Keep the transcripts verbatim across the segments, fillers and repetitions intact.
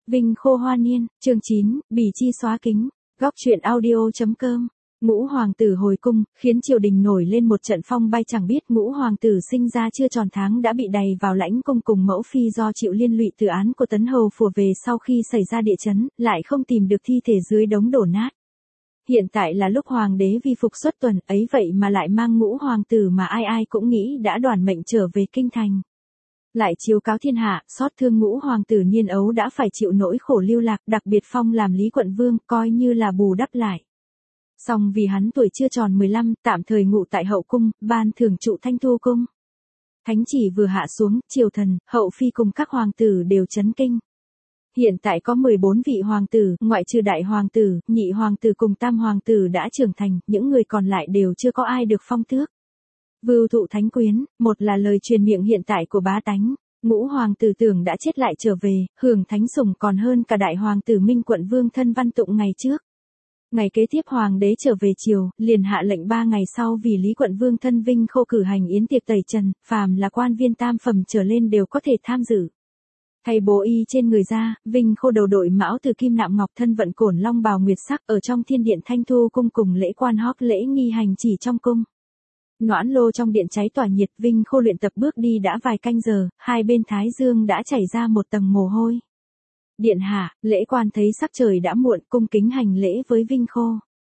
Vinh Khô Hoa Niên, chương chín, Bỉ Chi xóa kính, góc truyện audio.com. Ngũ hoàng tử hồi cung, khiến triều đình nổi lên một trận phong bay, chẳng biết ngũ hoàng tử sinh ra chưa tròn tháng đã bị đày vào lãnh cung cùng mẫu phi do chịu liên lụy từ án của Tấn Hầu Phùa về sau khi xảy ra địa chấn, lại không tìm được thi thể dưới đống đổ nát. Hiện tại là lúc hoàng đế vi phục xuất tuần, ấy vậy mà lại mang ngũ hoàng tử mà ai ai cũng nghĩ đã đoàn mệnh trở về kinh thành. Lại chiếu cáo thiên hạ, xót thương ngũ hoàng tử niên ấu đã phải chịu nỗi khổ lưu lạc, đặc biệt phong làm Lý quận vương, coi như là bù đắp lại. Song vì hắn tuổi chưa tròn mười lăm, tạm thời ngụ tại hậu cung, ban thưởng trụ Thanh Thu cung. Thánh chỉ vừa hạ xuống, triều thần, hậu phi cùng các hoàng tử đều chấn kinh. Hiện tại có mười bốn vị hoàng tử, ngoại trừ đại hoàng tử, nhị hoàng tử cùng tam hoàng tử đã trưởng thành, những người còn lại đều chưa có ai được phong tước. Vưu thụ thánh quyến, một là lời truyền miệng hiện tại của bá tánh, ngũ hoàng tử tưởng đã chết lại trở về, hưởng thánh sủng còn hơn cả đại hoàng tử Minh quận vương thân Văn Tụng ngày trước. Ngày kế tiếp hoàng đế trở về triều, liền hạ lệnh ba ngày sau vì Lý quận vương thân Vinh Khô cử hành yến tiệc tẩy trần, phàm là quan viên tam phẩm trở lên đều có thể tham dự. Thay bố y trên người ra, Vinh Khô đầu đội mão từ kim nạm ngọc, thân vận cổn long bào nguyệt sắc, ở trong thiên điện Thanh Thu cung cùng lễ quan hóp lễ nghi hành chỉ trong cung. Noãn lô trong điện cháy tỏa nhiệt, Vinh Khô luyện tập bước đi đã vài canh giờ, hai bên thái dương đã chảy ra một tầng mồ hôi. Điện hạ, lễ quan thấy sắc trời đã muộn, cung kính hành lễ với Vinh Khô.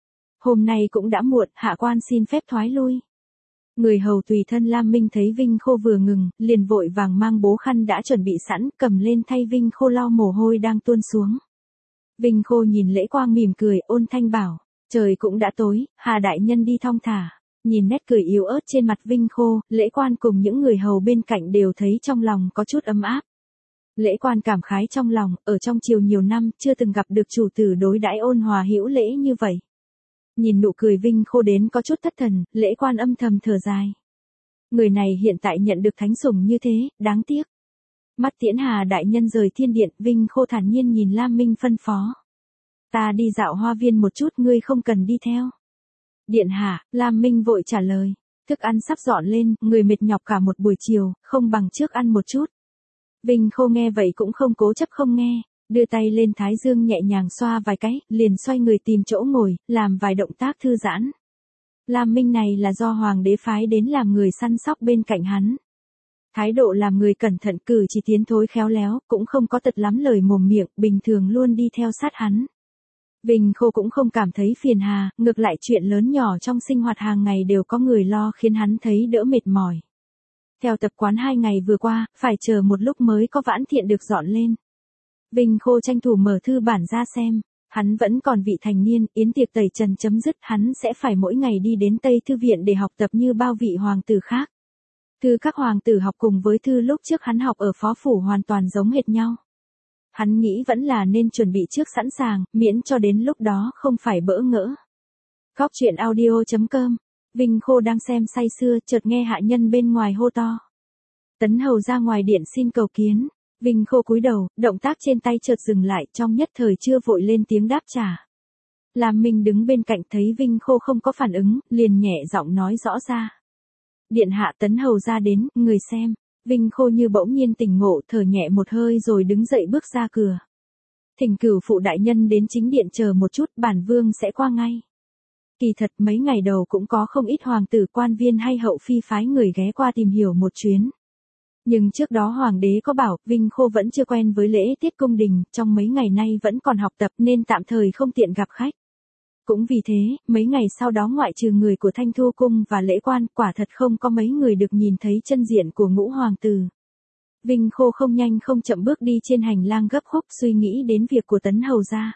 Hôm nay cũng đã muộn, hạ quan xin phép thoái lui. Người hầu tùy thân Lam Minh thấy Vinh Khô vừa ngừng, liền vội vàng mang bố khăn đã chuẩn bị sẵn, cầm lên thay Vinh Khô lau mồ hôi đang tuôn xuống. Vinh Khô nhìn lễ quang mỉm cười, ôn thanh bảo, trời cũng đã tối, Hà đại nhân đi thong thả. Nhìn nét cười yếu ớt trên mặt Vinh Khô, lễ quan cùng những người hầu bên cạnh đều thấy trong lòng có chút ấm áp. Lễ quan cảm khái trong lòng, ở trong triều nhiều năm, chưa từng gặp được chủ tử đối đãi ôn hòa hữu lễ như vậy. Nhìn nụ cười Vinh Khô đến có chút thất thần, lễ quan âm thầm thở dài. Người này hiện tại nhận được thánh sủng như thế, đáng tiếc. Mắt tiễn Hà đại nhân rời thiên điện, Vinh Khô thản nhiên nhìn Lam Minh phân phó. Ta đi dạo hoa viên một chút, ngươi không cần đi theo. Điện hạ, Lam Minh vội trả lời. Thức ăn sắp dọn lên, người mệt nhọc cả một buổi chiều, không bằng trước ăn một chút. Vinh Khô nghe vậy cũng không cố chấp không nghe, đưa tay lên thái dương nhẹ nhàng xoa vài cái, liền xoay người tìm chỗ ngồi, làm vài động tác thư giãn. Lam Minh này là do hoàng đế phái đến làm người săn sóc bên cạnh hắn. Thái độ làm người cẩn thận, cử chỉ tiến thối khéo léo, cũng không có tật lắm lời mồm miệng, bình thường luôn đi theo sát hắn. Vinh Khô cũng không cảm thấy phiền hà, ngược lại chuyện lớn nhỏ trong sinh hoạt hàng ngày đều có người lo khiến hắn thấy đỡ mệt mỏi. Theo tập quán hai ngày vừa qua, phải chờ một lúc mới có vãn thiện được dọn lên. Vinh Khô tranh thủ mở thư bản ra xem, hắn vẫn còn vị thành niên, yến tiệc tẩy trần chấm dứt, hắn sẽ phải mỗi ngày đi đến Tây Thư viện để học tập như bao vị hoàng tử khác. Thư các hoàng tử học cùng với thư lúc trước hắn học ở phó phủ hoàn toàn giống hệt nhau. Hắn nghĩ vẫn là nên chuẩn bị trước sẵn sàng, miễn cho đến lúc đó không phải bỡ ngỡ. Góc truyện audio.com. Vinh Khô đang xem say sưa, chợt nghe hạ nhân bên ngoài hô to. Tấn Hầu ra ngoài điện xin cầu kiến. Vinh Khô cúi đầu, động tác trên tay chợt dừng lại, trong nhất thời chưa vội lên tiếng đáp trả. Lam Minh đứng bên cạnh thấy Vinh Khô không có phản ứng, liền nhẹ giọng nói rõ ra. Điện hạ, Tấn Hầu ra đến, người xem. Vinh Khô như bỗng nhiên tỉnh ngộ, thở nhẹ một hơi rồi đứng dậy bước ra cửa. Thỉnh cửu phụ đại nhân đến chính điện chờ một chút, bản vương sẽ qua ngay. Kỳ thật mấy ngày đầu cũng có không ít hoàng tử quan viên hay hậu phi phái người ghé qua tìm hiểu một chuyến. Nhưng trước đó hoàng đế có bảo, Vinh Khô vẫn chưa quen với lễ tiết cung đình, trong mấy ngày nay vẫn còn học tập nên tạm thời không tiện gặp khách. Cũng vì thế, mấy ngày sau đó ngoại trừ người của Thanh Thu cung và lễ quan, quả thật không có mấy người được nhìn thấy chân diện của ngũ hoàng tử. Vinh Khô không nhanh không chậm bước đi trên hành lang gấp khúc, suy nghĩ đến việc của Tấn Hầu gia.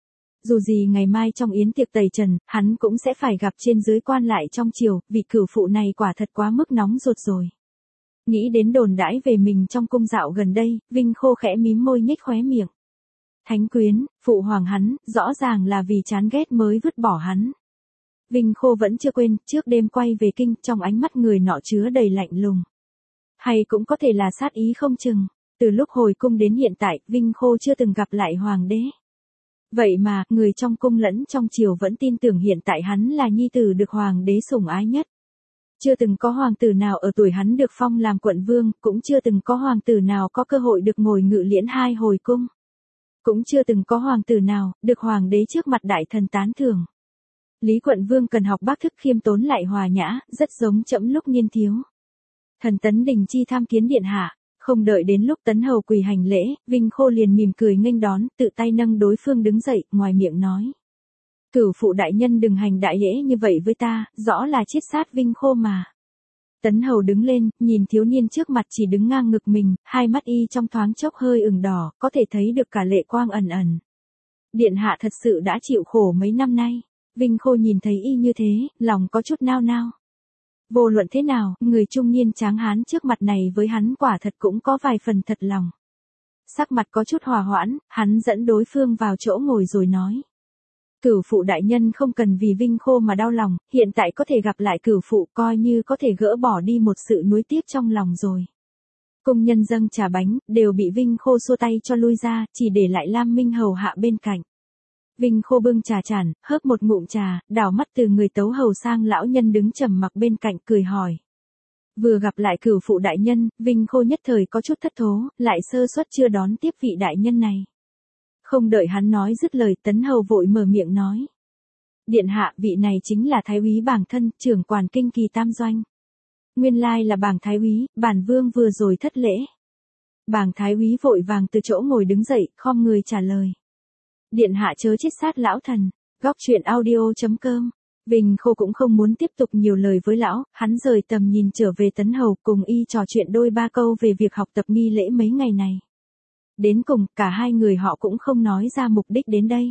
Dù gì ngày mai trong yến tiệc tẩy trần, hắn cũng sẽ phải gặp trên dưới quan lại trong triều, vị cửu phụ này quả thật quá mức nóng ruột rồi. Nghĩ đến đồn đãi về mình trong cung dạo gần đây, Vinh Khô khẽ mím môi nhếch khóe miệng. Thánh quyến, phụ hoàng hắn, rõ ràng là vì chán ghét mới vứt bỏ hắn. Vinh Khô vẫn chưa quên, trước đêm quay về kinh, trong ánh mắt người nọ chứa đầy lạnh lùng. Hay cũng có thể là sát ý không chừng, từ lúc hồi cung đến hiện tại, Vinh Khô chưa từng gặp lại hoàng đế. Vậy mà, người trong cung lẫn trong triều vẫn tin tưởng hiện tại hắn là nhi tử được hoàng đế sủng ái nhất. Chưa từng có hoàng tử nào ở tuổi hắn được phong làm quận vương, cũng chưa từng có hoàng tử nào có cơ hội được ngồi ngự liễn hai hồi cung. Cũng chưa từng có hoàng tử nào, được hoàng đế trước mặt đại thần tán thưởng. Lý quận vương cần học bác thức khiêm tốn lại hòa nhã, rất giống trẫm lúc niên thiếu. Thần Tấn Đình chi tham kiến điện hạ, không đợi đến lúc Tấn hầu quỳ hành lễ, Vinh Khô liền mỉm cười nghênh đón, tự tay nâng đối phương đứng dậy, ngoài miệng nói. Cửu phụ đại nhân đừng hành đại lễ như vậy với ta, rõ là chiết sát Vinh Khô mà. Tấn hầu đứng lên, nhìn thiếu niên trước mặt chỉ đứng ngang ngực mình, hai mắt y trong thoáng chốc hơi ửng đỏ, có thể thấy được cả lệ quang ẩn ẩn. Điện hạ thật sự đã chịu khổ mấy năm nay. Vinh Khô nhìn thấy y như thế, lòng có chút nao nao. Vô luận thế nào, người trung niên tráng hán trước mặt này với hắn quả thật cũng có vài phần thật lòng. Sắc mặt có chút hòa hoãn, hắn dẫn đối phương vào chỗ ngồi rồi nói. Cửu phụ đại nhân không cần vì Vinh Khô mà đau lòng, hiện tại có thể gặp lại cửu phụ coi như có thể gỡ bỏ đi một sự nuối tiếc trong lòng rồi. Công nhân dâng trà bánh, đều bị Vinh Khô xua tay cho lui ra, chỉ để lại Lam Minh hầu hạ bên cạnh. Vinh Khô bưng trà chản, hớp một ngụm trà, đảo mắt từ người tấu hầu sang lão nhân đứng trầm mặc bên cạnh cười hỏi. Vừa gặp lại cửu phụ đại nhân, Vinh Khô nhất thời có chút thất thố, lại sơ suất chưa đón tiếp vị đại nhân này. Không đợi hắn nói dứt lời, Tấn hầu vội mở miệng nói. Điện hạ, vị này chính là thái úy Bàng Thân, trưởng quản kinh kỳ tam doanh. Nguyên lai là Bàng thái úy, bản vương vừa rồi thất lễ. Bàng thái úy vội vàng từ chỗ ngồi đứng dậy, khom người trả lời. Điện hạ chớ chiết sát lão thần. Góc truyện audio chấm com. Vinh Khô cũng không muốn tiếp tục nhiều lời với lão, hắn rời tầm nhìn trở về Tấn hầu, cùng y trò chuyện đôi ba câu về việc học tập nghi lễ mấy ngày này. Đến cùng, cả hai người họ cũng không nói ra mục đích đến đây.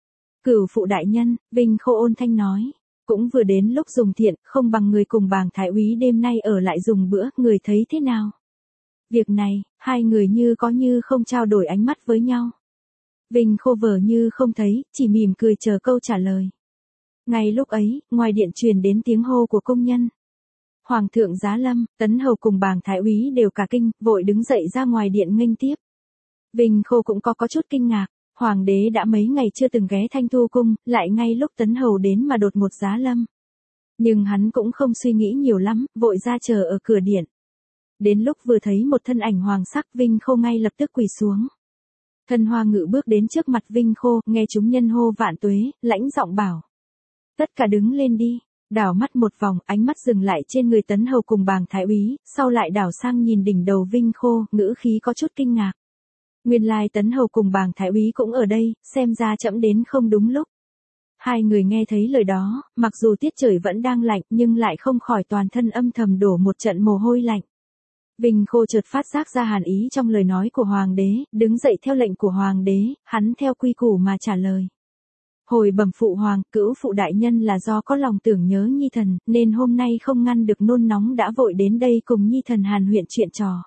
Cửu phụ đại nhân, Vinh Khô ôn thanh nói, cũng vừa đến lúc dùng thiện, không bằng người cùng Bàng thái úy đêm nay ở lại dùng bữa, người thấy thế nào? Việc này, hai người như có như không trao đổi ánh mắt với nhau. Vinh Khô vờ như không thấy, chỉ mỉm cười chờ câu trả lời. Ngay lúc ấy, ngoài điện truyền đến tiếng hô của công nhân. Hoàng thượng giá lâm, Tấn hầu cùng Bàng thái úy đều cả kinh, vội đứng dậy ra ngoài điện nghênh tiếp. Vinh Khô cũng có có chút kinh ngạc, hoàng đế đã mấy ngày chưa từng ghé Thanh Thu cung, lại ngay lúc Tấn hầu đến mà đột một giá lâm. Nhưng hắn cũng không suy nghĩ nhiều lắm, vội ra chờ ở cửa điện. Đến lúc vừa thấy một thân ảnh hoàng sắc, Vinh Khô ngay lập tức quỳ xuống. Thân Hoa Ngự bước đến trước mặt Vinh Khô, nghe chúng nhân hô vạn tuế, lãnh giọng bảo. Tất cả đứng lên đi, đảo mắt một vòng, ánh mắt dừng lại trên người Tấn hầu cùng Bàng thái úy, sau lại đảo sang nhìn đỉnh đầu Vinh Khô, ngữ khí có chút kinh ngạc. Nguyên lai Tấn hầu cùng Bàng thái úy cũng ở đây, xem ra trẫm đến không đúng lúc. Hai người nghe thấy lời đó, mặc dù tiết trời vẫn đang lạnh nhưng lại không khỏi toàn thân âm thầm đổ một trận mồ hôi lạnh. Vinh Khô chợt phát giác ra hàn ý trong lời nói của hoàng đế, đứng dậy theo lệnh của hoàng đế, hắn theo quy củ mà trả lời. Hồi bẩm phụ hoàng, cữu phụ đại nhân là do có lòng tưởng nhớ nhi thần, nên hôm nay không ngăn được nôn nóng đã vội đến đây cùng nhi thần hàn huyện chuyện trò.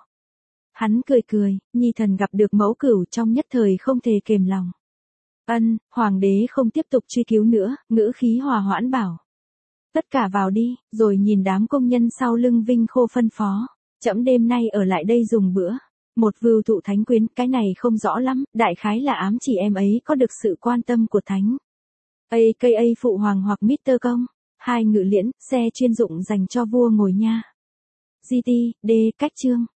Hắn cười cười, nhi thần gặp được mẫu cửu trong nhất thời không thể kềm lòng. Ân, hoàng đế không tiếp tục truy cứu nữa, ngữ khí hòa hoãn bảo. Tất cả vào đi, rồi nhìn đám công nhân sau lưng Vinh Khô phân phó. Trẫm đêm nay ở lại đây dùng bữa. Một vưu thụ thánh quyến, cái này không rõ lắm, đại khái là ám chỉ em ấy có được sự quan tâm của thánh. a ca a phụ hoàng hoặc mít tơ Công. Hai ngự liễn, xe chuyên dụng dành cho vua ngồi nha. giê tê, D, cách chương.